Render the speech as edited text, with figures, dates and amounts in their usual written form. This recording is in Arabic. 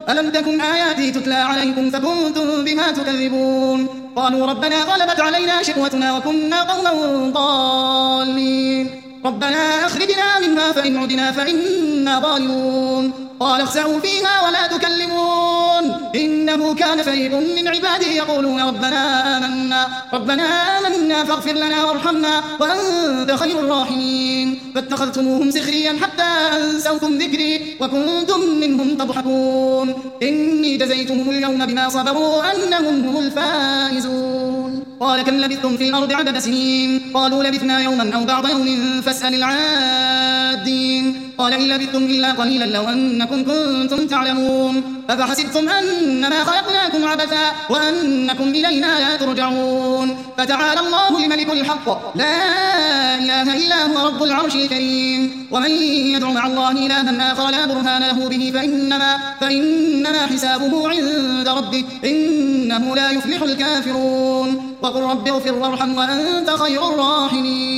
ألم تكن آياتي تتلى عليكم فكنتم بها تكذبون قالوا ربنا غلبت علينا شقوتنا وكنا قوما ضالين ربنا أخرجنا منها فإن عدنا فإنا ظالمون قال اخسئوا فيها ولا تكلمون إنه كان فريق من عبادي يقولون ربنا آمنا فاغفر لنا وارحمنا وأنت خير الراحمين فاتخذتموهم سخريا حتى أنسوكم ذكري وكنتم منهم تضحكون إني جزيتهم اليوم بما صبروا أنهم هم الفائزون قال كم لبثتم في الأرض عدد سنين قالوا لبثنا يوما أو بعض يوم فاسأل العادين قال إن لبثتم إلا قليلا لو أنكم كنتم تعلمون أفحسبتم أنما خلقناكم عبثا وأنكم إلينا لا ترجعون فتعالى الله الملك الحق لا إله إلا هو رب العرش الكريم ومن يدع مع الله إلها آخر لا برهان له به فإنما حسابه عند ربه إنه لا يفلح الكافرون وقل رب اغفر وارحم وأنت خير الراحمين